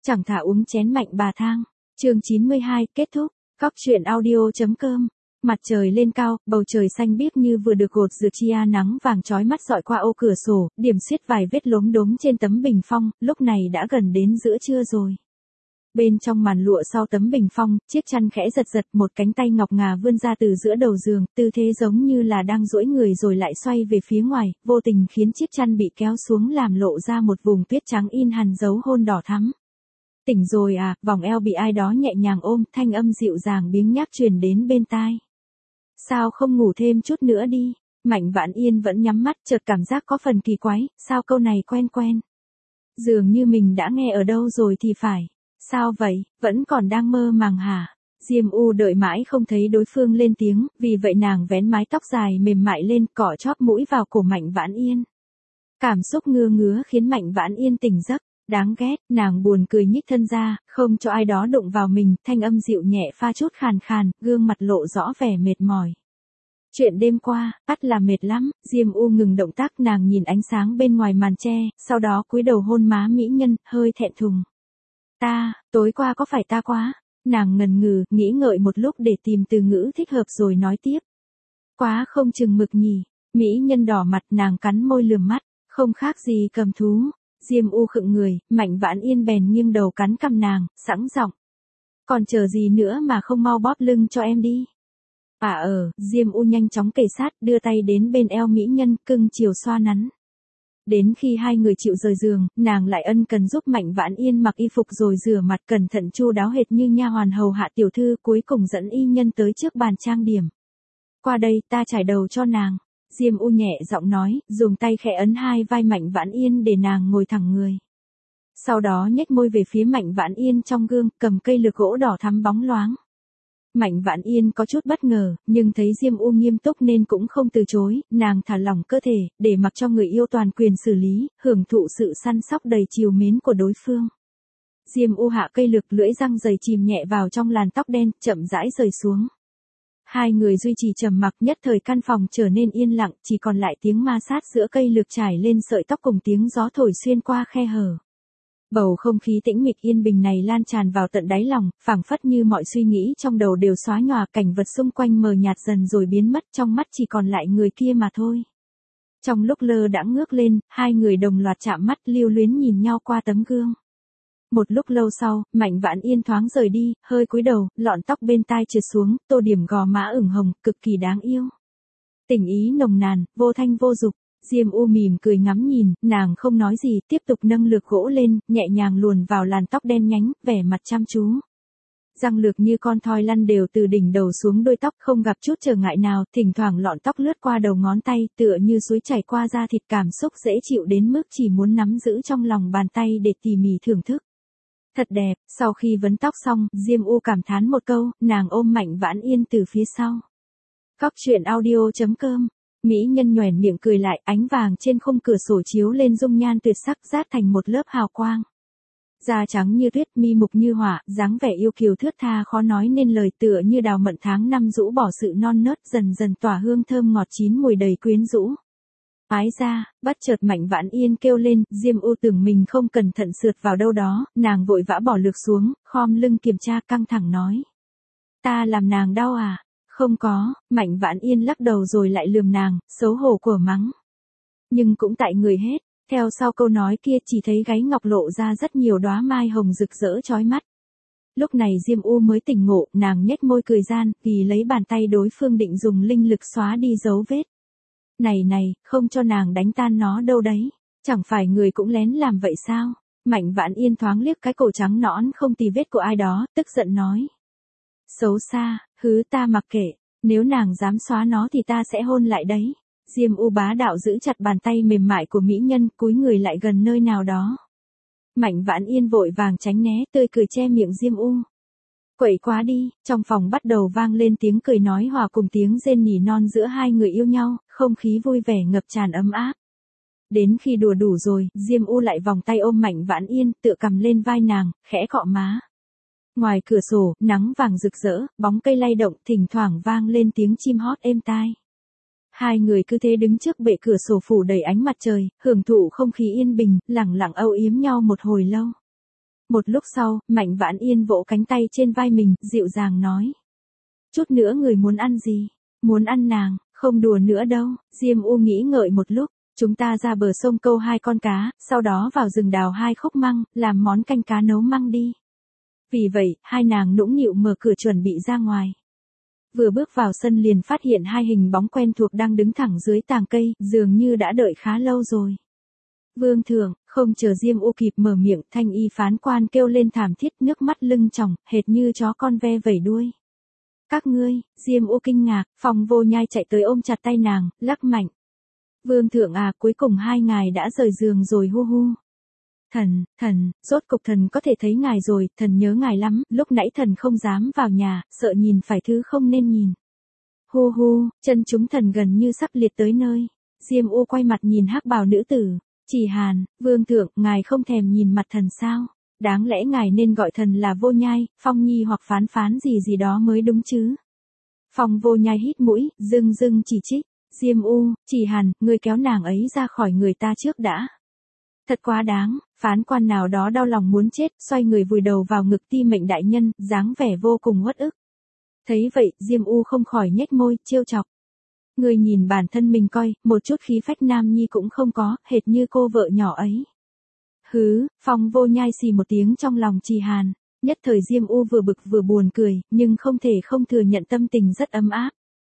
Chẳng thà uống chén mạnh bà thang. Chương 92 kết thúc. Cóc truyện audio.com. Mặt trời lên cao, bầu trời xanh biếc như vừa được gột rửa chia nắng vàng chói mắt dọi qua ô cửa sổ, điểm xuyết vài vết lốm đốm trên tấm bình phong, lúc này đã gần đến giữa trưa rồi. Bên trong màn lụa sau tấm bình phong, chiếc chăn khẽ giật giật, một cánh tay ngọc ngà vươn ra từ giữa đầu giường, tư thế giống như là đang duỗi người rồi lại xoay về phía ngoài, vô tình khiến chiếc chăn bị kéo xuống làm lộ ra một vùng tuyết trắng in hằn dấu hôn đỏ thắm. Tỉnh rồi à, vòng eo bị ai đó nhẹ nhàng ôm, thanh âm dịu dàng biếng nhác truyền đến bên tai. Sao không ngủ thêm chút nữa đi? Mạnh Vãn Yên vẫn nhắm mắt, chợt cảm giác có phần kỳ quái, sao câu này quen quen. Dường như mình đã nghe ở đâu rồi thì phải. Sao vậy, vẫn còn đang mơ màng hả? Diêm U đợi mãi không thấy đối phương lên tiếng, vì vậy nàng vén mái tóc dài mềm mại lên, cọ chóp mũi vào cổ Mạnh Vãn Yên. Cảm xúc ngứa ngứa khiến Mạnh Vãn Yên tỉnh giấc. Đáng ghét, nàng buồn cười nhích thân ra, không cho ai đó đụng vào mình, thanh âm dịu nhẹ pha chút khàn khàn, gương mặt lộ rõ vẻ mệt mỏi. Chuyện đêm qua, ắt là mệt lắm. Diêm U ngừng động tác, nàng nhìn ánh sáng bên ngoài màn che, sau đó cúi đầu hôn má mỹ nhân, hơi thẹn thùng. Tối qua có phải ta quá? Nàng ngần ngừ, nghĩ ngợi một lúc để tìm từ ngữ thích hợp rồi nói tiếp. Quá không chừng mực nhỉ. Mỹ nhân đỏ mặt, nàng cắn môi lườm mắt, không khác gì cầm thú. Diêm U khựng người, Mạnh Vãn Yên bèn nghiêng đầu cắn cằm nàng, sẵn giọng. Còn chờ gì nữa mà không mau bóp lưng cho em đi. Diêm U nhanh chóng kề sát, đưa tay đến bên eo mỹ nhân, cưng chiều xoa nắn. Đến khi hai người chịu rời giường, nàng lại ân cần giúp Mạnh Vãn Yên mặc y phục rồi rửa mặt cẩn thận chu đáo hệt như nha hoàn hầu hạ tiểu thư, cuối cùng dẫn y nhân tới trước bàn trang điểm. Qua đây, ta chải đầu cho nàng. Diêm U nhẹ giọng nói, dùng tay khẽ ấn hai vai Mạnh Vãn Yên để nàng ngồi thẳng người. Sau đó nhếch môi về phía Mạnh Vãn Yên trong gương, cầm cây lược gỗ đỏ thắm bóng loáng. Mạnh Vãn Yên có chút bất ngờ, nhưng thấy Diêm U nghiêm túc nên cũng không từ chối, nàng thả lỏng cơ thể, để mặc cho người yêu toàn quyền xử lý, hưởng thụ sự săn sóc đầy trìu mến của đối phương. Diêm U hạ cây lược, lưỡi răng dày chìm nhẹ vào trong làn tóc đen, chậm rãi rời xuống. Hai người duy trì trầm mặc, nhất thời căn phòng trở nên yên lặng, chỉ còn lại tiếng ma sát giữa cây lược trải lên sợi tóc cùng tiếng gió thổi xuyên qua khe hở. Bầu không khí tĩnh mịch yên bình này lan tràn vào tận đáy lòng, phảng phất như mọi suy nghĩ trong đầu đều xóa nhòa, cảnh vật xung quanh mờ nhạt dần rồi biến mất, trong mắt chỉ còn lại người kia mà thôi. Trong lúc lơ đãng ngước lên, hai người đồng loạt chạm mắt, lưu luyến nhìn nhau qua tấm gương. Một lúc lâu sau, Mạnh Vãn Yên thoáng rời đi, hơi cúi đầu, lọn tóc bên tai trượt xuống, tô điểm gò má ửng hồng, cực kỳ đáng yêu. Tình ý nồng nàn, vô thanh vô dục. Diêm U mỉm cười ngắm nhìn, nàng không nói gì, tiếp tục nâng lược gỗ lên, nhẹ nhàng luồn vào làn tóc đen nhánh, vẻ mặt chăm chú. Răng lược như con thoi lăn đều từ đỉnh đầu xuống đuôi tóc, không gặp chút trở ngại nào, thỉnh thoảng lọn tóc lướt qua đầu ngón tay, tựa như suối chảy qua da thịt, cảm xúc dễ chịu đến mức chỉ muốn nắm giữ trong lòng bàn tay để tỉ mỉ thưởng thức. Thật đẹp. Sau khi vấn tóc xong, Diêm U cảm thán một câu, nàng ôm Mạnh Vãn Yên từ phía sau. Cóc truyện audio.com. Mỹ nhân nhoẻn miệng cười lại, ánh vàng trên khung cửa sổ chiếu lên dung nhan tuyệt sắc, rát thành một lớp hào quang. Da trắng như tuyết, mi mục như hỏa, dáng vẻ yêu kiều thướt tha khó nói nên lời, tựa như đào mận tháng năm rũ bỏ sự non nớt, dần dần tỏa hương thơm ngọt chín mùi đầy quyến rũ. Ái ra, bất chợt Mạnh Vãn Yên kêu lên, Diêm U tưởng mình không cẩn thận sượt vào đâu đó, nàng vội vã bỏ lược xuống, khom lưng kiểm tra, căng thẳng nói. Ta làm nàng đau à? Không có. Mạnh Vãn Yên lắc đầu rồi lại lườm nàng, xấu hổ của mắng. Nhưng cũng tại người hết, theo sau câu nói kia chỉ thấy gáy ngọc lộ ra rất nhiều đóa mai hồng rực rỡ chói mắt. Lúc này Diêm U mới tỉnh ngộ, nàng nhếch môi cười gian, vì lấy bàn tay đối phương định dùng linh lực xóa đi dấu vết. Này, không cho nàng đánh tan nó đâu đấy. Chẳng phải người cũng lén làm vậy sao? Mạnh Vãn Yên thoáng liếc cái cổ trắng nõn không tì vết của ai đó, tức giận nói. Xấu xa, hứ, ta mặc kệ, nếu nàng dám xóa nó thì ta sẽ hôn lại đấy. Diêm U bá đạo giữ chặt bàn tay mềm mại của mỹ nhân, cúi người lại gần nơi nào đó. Mạnh Vãn Yên vội vàng tránh né, tươi cười che miệng Diêm U. Quậy quá đi. Trong phòng bắt đầu vang lên tiếng cười nói hòa cùng tiếng rên nỉ non giữa hai người yêu nhau, không khí vui vẻ ngập tràn ấm áp. Đến khi đùa đủ rồi, Diêm U lại vòng tay ôm Mạnh Vãn Yên, tựa cầm lên vai nàng, khẽ cọ má. Ngoài cửa sổ, nắng vàng rực rỡ, bóng cây lay động, thỉnh thoảng vang lên tiếng chim hót êm tai. Hai người cứ thế đứng trước bệ cửa sổ phủ đầy ánh mặt trời, hưởng thụ không khí yên bình, lẳng lặng âu yếm nhau một hồi lâu. Một lúc sau, Mạnh Vãn Yên vỗ cánh tay trên vai mình, dịu dàng nói. Chút nữa người muốn ăn gì? Muốn ăn nàng, không đùa nữa đâu. Diêm U nghĩ ngợi một lúc. Chúng ta ra bờ sông câu 2 con cá, sau đó vào rừng đào 2 khúc măng, làm món canh cá nấu măng đi. Vì vậy, hai nàng nũng nịu mở cửa chuẩn bị ra ngoài. Vừa bước vào sân liền phát hiện hai hình bóng quen thuộc đang đứng thẳng dưới tàng cây, dường như đã đợi khá lâu rồi. Vương thượng, không chờ Diêm U kịp mở miệng, thanh y phán quan kêu lên thảm thiết, nước mắt lưng tròng, hệt như chó con ve vẩy đuôi. Các ngươi, Diêm U kinh ngạc, Phong Vô Nhai chạy tới ôm chặt tay nàng, lắc mạnh. Vương thượng à, cuối cùng hai ngài đã rời giường rồi hu hu. Thần, rốt cục thần có thể thấy ngài rồi, thần nhớ ngài lắm, lúc nãy thần không dám vào nhà, sợ nhìn phải thứ không nên nhìn. Hu hu, chân chúng thần gần như sắp liệt tới nơi. Diêm U quay mặt nhìn hắc bào nữ tử. Chỉ Hàn, vương thượng, ngài không thèm nhìn mặt thần sao? Đáng lẽ ngài nên gọi thần là Vô Nhai, Phong Nhi hoặc Phán Phán gì gì đó mới đúng chứ. Phong Vô Nhai hít mũi, dưng chỉ trích. Diêm U, Chỉ Hàn, ngươi kéo nàng ấy ra khỏi người ta trước đã. Thật quá đáng, phán quan nào đó đau lòng muốn chết, xoay người vùi đầu vào ngực Ti Mệnh đại nhân, dáng vẻ vô cùng uất ức. Thấy vậy, Diêm U không khỏi nhếch môi, trêu chọc. Ngươi nhìn bản thân mình coi, một chút khí phách nam nhi cũng không có, hệt như cô vợ nhỏ ấy. Hứ, Phong Vô Nhai xì một tiếng trong lòng Trì Hàn, nhất thời Diêm U vừa bực vừa buồn cười, nhưng không thể không thừa nhận tâm tình rất ấm áp.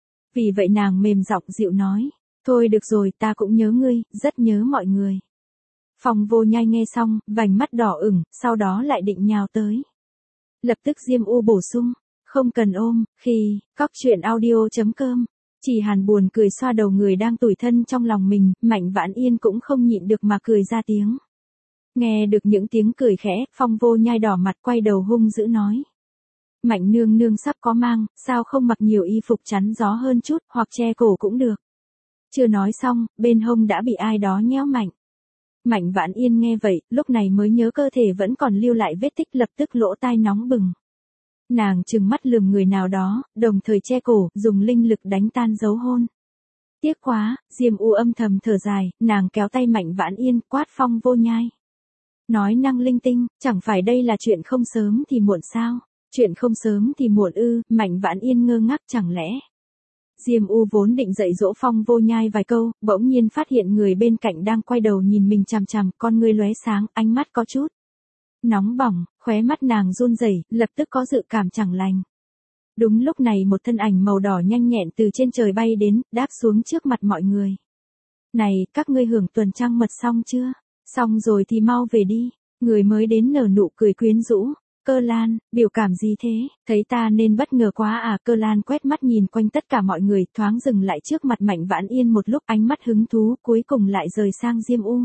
Vì vậy nàng mềm giọng dịu nói, thôi được rồi, ta cũng nhớ ngươi, rất nhớ mọi người. Phong Vô Nhai nghe xong, vành mắt đỏ ửng, sau đó lại định nhào tới. Lập tức Diêm U bổ sung, không cần ôm, khi, coctruyện.audio.com. Chỉ Hàn buồn cười xoa đầu người đang tủi thân trong lòng mình, Mạnh Vãn Yên cũng không nhịn được mà cười ra tiếng. Nghe được những tiếng cười khẽ, Phong Vô Nhai đỏ mặt quay đầu hung dữ nói. Mạnh nương nương sắp có mang, sao không mặc nhiều y phục chắn gió hơn chút, hoặc che cổ cũng được. Chưa nói xong, bên hông đã bị ai đó nhéo mạnh. Mạnh Vãn Yên nghe vậy, lúc này mới nhớ cơ thể vẫn còn lưu lại vết tích, lập tức lỗ tai nóng bừng. Nàng trừng mắt lườm người nào đó, đồng thời che cổ, dùng linh lực đánh tan dấu hôn. Tiếc quá, Diêm U âm thầm thở dài, nàng kéo tay Mạnh Vãn Yên, quát Phong Vô Nhai. Nói năng linh tinh, chẳng phải đây là chuyện không sớm thì muộn sao? Chuyện không sớm thì muộn ư? Mạnh Vãn Yên ngơ ngác, chẳng lẽ. Diêm U vốn định dạy dỗ Phong Vô Nhai vài câu, bỗng nhiên phát hiện người bên cạnh đang quay đầu nhìn mình chằm chằm, con ngươi lóe sáng, ánh mắt có chút nóng bỏng, khóe mắt nàng run rẩy, lập tức có dự cảm chẳng lành. Đúng lúc này một thân ảnh màu đỏ nhanh nhẹn từ trên trời bay đến, đáp xuống trước mặt mọi người. Này, các ngươi hưởng tuần trăng mật xong chưa? Xong rồi thì mau về đi. Người mới đến nở nụ cười quyến rũ. Cơ Lan, biểu cảm gì thế? Thấy ta nên bất ngờ quá à? Cơ Lan quét mắt nhìn quanh tất cả mọi người, thoáng dừng lại trước mặt Mạnh Vãn Yên một lúc, ánh mắt hứng thú, cuối cùng lại rời sang Diêm U.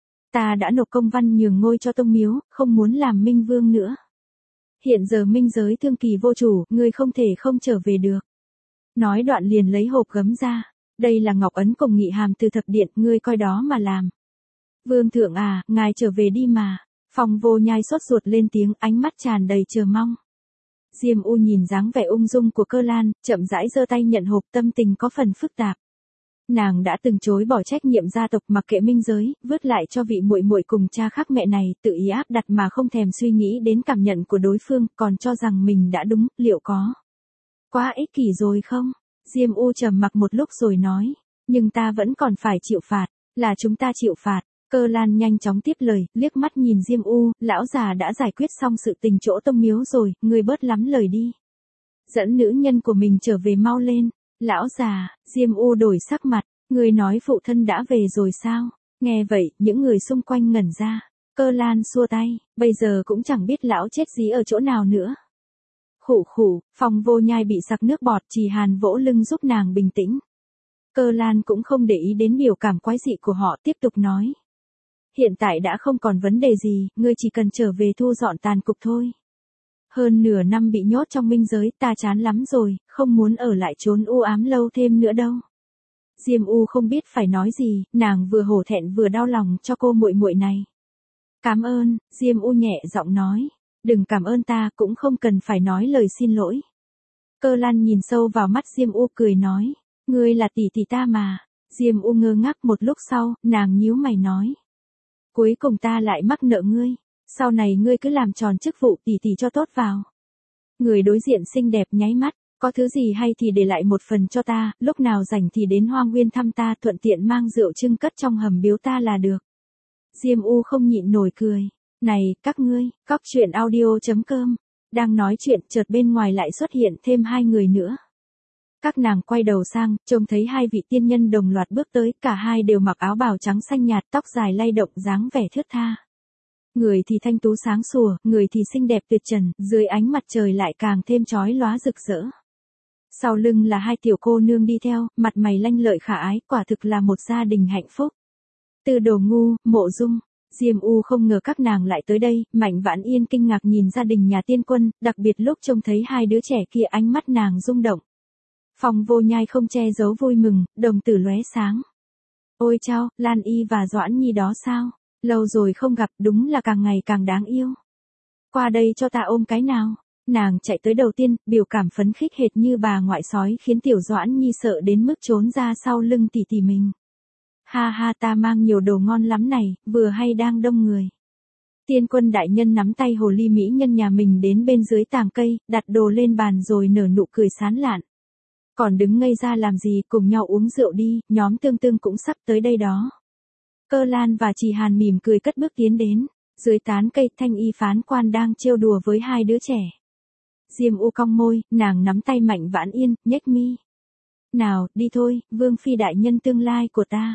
Ta đã nộp công văn nhường ngôi cho Tông Miếu, không muốn làm minh vương nữa. Hiện giờ minh giới thương kỳ vô chủ, ngươi không thể không trở về được. Nói đoạn liền lấy hộp gấm ra. Đây là ngọc ấn cùng nghị hàm từ thập điện, ngươi coi đó mà làm. Vương thượng à, ngài trở về đi mà. Phong Vô Nhai sốt ruột lên tiếng, ánh mắt tràn đầy chờ mong. Diêm U nhìn dáng vẻ ung dung của Cơ Lan, chậm rãi giơ tay nhận hộp, tâm tình có phần phức tạp. Nàng đã từng chối bỏ trách nhiệm gia tộc mặc kệ minh giới, vứt lại cho vị muội muội cùng cha khác mẹ này, tự ý áp đặt mà không thèm suy nghĩ đến cảm nhận của đối phương, còn cho rằng mình đã đúng, liệu có quá ích kỷ rồi không? Diêm U trầm mặc một lúc rồi nói, nhưng ta vẫn còn phải chịu phạt, là chúng ta chịu phạt. Cơ Lan nhanh chóng tiếp lời, liếc mắt nhìn Diêm U, lão già đã giải quyết xong sự tình chỗ Tông Miếu rồi, ngươi bớt lắm lời đi. Dẫn nữ nhân của mình trở về mau lên. Lão già, Diêm U đổi sắc mặt, ngươi nói phụ thân đã về rồi sao? Nghe vậy, những người xung quanh ngẩn ra. Cơ Lan xua tay, bây giờ cũng chẳng biết lão chết gì ở chỗ nào nữa. Khụ khụ, Phong Vô Nhai bị sặc nước bọt, Trì Hàn vỗ lưng giúp nàng bình tĩnh. Cơ Lan cũng không để ý đến biểu cảm quái dị của họ, tiếp tục nói. Hiện tại đã không còn vấn đề gì, ngươi chỉ cần trở về thu dọn tàn cục thôi. Hơn nửa năm bị nhốt trong minh giới, ta chán lắm rồi, không muốn ở lại trốn u ám lâu thêm nữa đâu. Diêm U không biết phải nói gì, nàng vừa hổ thẹn vừa đau lòng cho cô muội muội này. Cảm ơn, Diêm U nhẹ giọng nói, đừng cảm ơn ta, cũng không cần phải nói lời xin lỗi. Cơ Lan nhìn sâu vào mắt Diêm U cười nói, ngươi là tỷ tỷ ta mà. Diêm U ngơ ngác một lúc sau, nàng nhíu mày nói. Cuối cùng ta lại mắc nợ ngươi. Sau này ngươi cứ làm tròn chức vụ tỷ tỷ cho tốt vào. Người đối diện xinh đẹp nháy mắt, có thứ gì hay thì để lại một phần cho ta, lúc nào rảnh thì đến Hoa Nguyên thăm ta, thuận tiện mang rượu trưng cất trong hầm biếu ta là được. Diêm U không nhịn nổi cười. Này, các ngươi, cóc truyện audio.com. Đang nói chuyện, chợt bên ngoài lại xuất hiện thêm 2 người nữa. Các nàng quay đầu sang, trông thấy 2 vị tiên nhân đồng loạt bước tới, cả hai đều mặc áo bào trắng xanh nhạt, tóc dài lay động, dáng vẻ thướt tha. Người thì thanh tú sáng sủa, người thì xinh đẹp tuyệt trần, dưới ánh mặt trời lại càng thêm chói lóa rực rỡ. Sau lưng là 2 tiểu cô nương đi theo, mặt mày lanh lợi khả ái, quả thực là một gia đình hạnh phúc. Từ Đồ Ngu, Mộ Dung, Diêm U không ngờ các nàng lại tới đây, Mạnh Vãn Yên kinh ngạc nhìn gia đình nhà tiên quân, đặc biệt lúc trông thấy 2 đứa trẻ kia ánh mắt nàng rung động. Phong Vô Nhai không che giấu vui mừng, đồng tử lóe sáng. Ôi chao, Lan Y và Doãn Nhi đó sao? Lâu rồi không gặp, đúng là càng ngày càng đáng yêu. Qua đây cho ta ôm cái nào. Nàng chạy tới đầu tiên, biểu cảm phấn khích hệt như bà ngoại sói khiến tiểu Doãn Nhi sợ đến mức trốn ra sau lưng tỷ tỷ mình. Ha ha, ta mang nhiều đồ ngon lắm này, vừa hay đang đông người. Tiên quân đại nhân nắm tay hồ ly mỹ nhân nhà mình đến bên dưới tàng cây, đặt đồ lên bàn rồi nở nụ cười sán lạn. Còn đứng ngây ra làm gì, cùng nhau uống rượu đi, nhóm Tương Tương cũng sắp tới đây đó. Cơ Lan và Trì Hàn mỉm cười cất bước tiến đến. Dưới tán cây, Thanh Y phán quan đang trêu đùa với 2 đứa trẻ. Diêm U cong môi, nàng nắm tay Mạnh Vãn Yên, nhếch mi. Nào, đi thôi, Vương phi đại nhân tương lai của ta.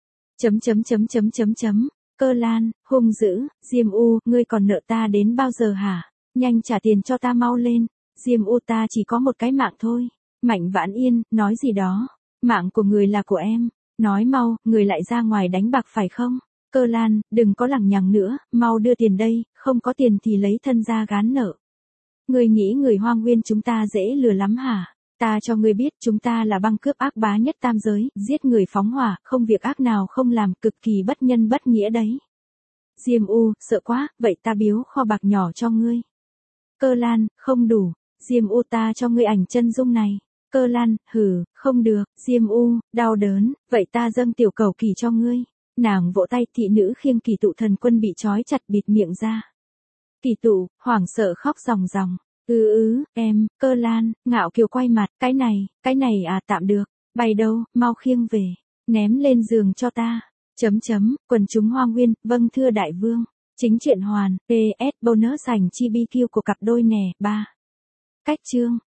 Cơ Lan, hung dữ, Diêm U, ngươi còn nợ ta đến bao giờ hả? Nhanh trả tiền cho ta mau lên. Diêm U, ta chỉ có một cái mạng thôi. Mạnh Vãn Yên, nói gì đó? Mạng của người là của em. Nói mau, người lại ra ngoài đánh bạc phải không? Cơ Lan, đừng có lằng nhằng nữa, mau đưa tiền đây, không có tiền thì lấy thân ra gán nợ. Ngươi nghĩ người Hoa Nguyên chúng ta dễ lừa lắm hả? Ta cho ngươi biết chúng ta là băng cướp ác bá nhất tam giới, giết người phóng hỏa, không việc ác nào không làm, cực kỳ bất nhân bất nghĩa đấy. Diêm U, sợ quá, vậy ta biếu kho bạc nhỏ cho ngươi. Cơ Lan, không đủ. Diêm U, ta cho ngươi ảnh chân dung này. Cơ Lan, hừ, không được. Diêm U, đau đớn, vậy ta dâng tiểu cẩu kỳ cho ngươi. Nàng vỗ tay, thị nữ khiêng Kỳ Tụ thần quân bị trói chặt bịt miệng ra. Kỳ Tụ, hoảng sợ khóc ròng ròng. Em, Cơ Lan, ngạo kiều quay mặt, cái này à, tạm được. Bay đâu, mau khiêng về. Ném lên giường cho ta. Quần chúng Hoa Nguyên, vâng thưa đại vương. Chính truyện hoàn, PS bonus dành chi BQ của cặp đôi nè, 3. Cách chương.